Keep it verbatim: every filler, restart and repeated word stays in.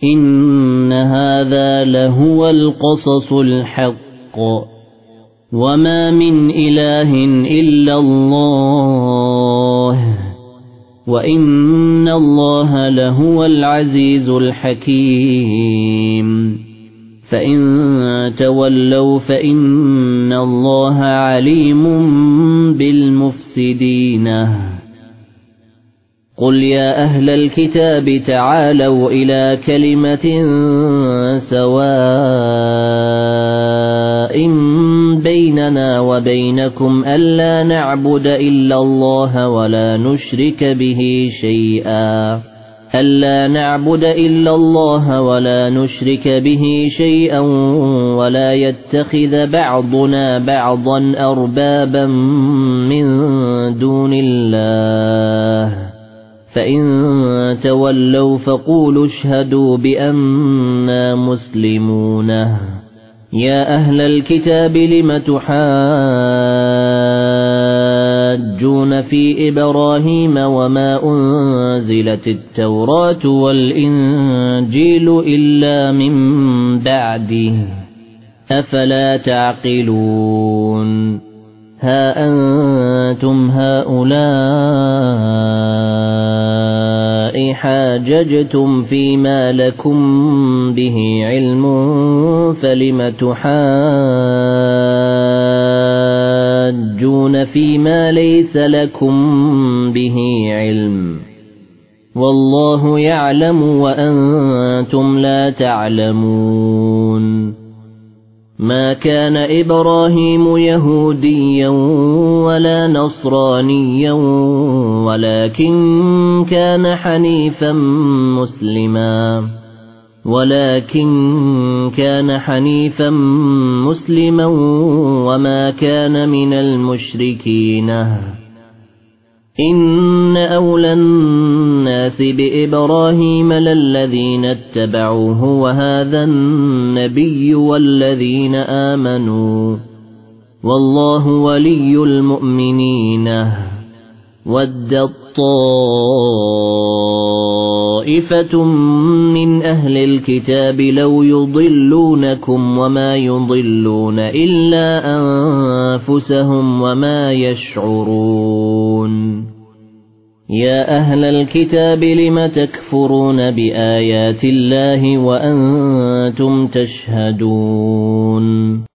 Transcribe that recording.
إن هذا لهو القصص الحق وما من إله إلا الله وإن الله لهو العزيز الحكيم فإن تولوا فإن الله عليم بالمفسدين قل يا أهل الكتاب تعالوا إلى كلمة سواء بيننا وبينكم ألا نعبد إلا الله ولا نشرك به شيئا ألا نعبد إلا الله ولا نشرك به شيئا ولا يتخذ بعضنا بعضا أربابا من دون الله فإن تولوا فقولوا اشهدوا بأننا مسلمون يا أهل الكتاب لم تحاجون في إبراهيم وما أنزلت التوراة والإنجيل إلا من بعده أفلا تعقلون ها أنتم هؤلاء حاججتم فيما لكم به علم فلم تحاجون فيما ليس لكم به علم والله يعلم وأنتم لا تعلمون ما كان إبراهيم يهوديا ولا نصرانيا ولكن كان حنيفا مسلما ولكن كان حنيفا مسلما وما كان من المشركين إن أولى الناس بإبراهيم للذين اتبعوه وهذا النبي والذين آمنوا والله ولي المؤمنين ود طائفة من أهل الكتاب لو يضلونكم وما يضلون إلا أنفسهم وما يشعرون يا أهل الكتاب لم تكفرون بآيات الله وأنتم تشهدون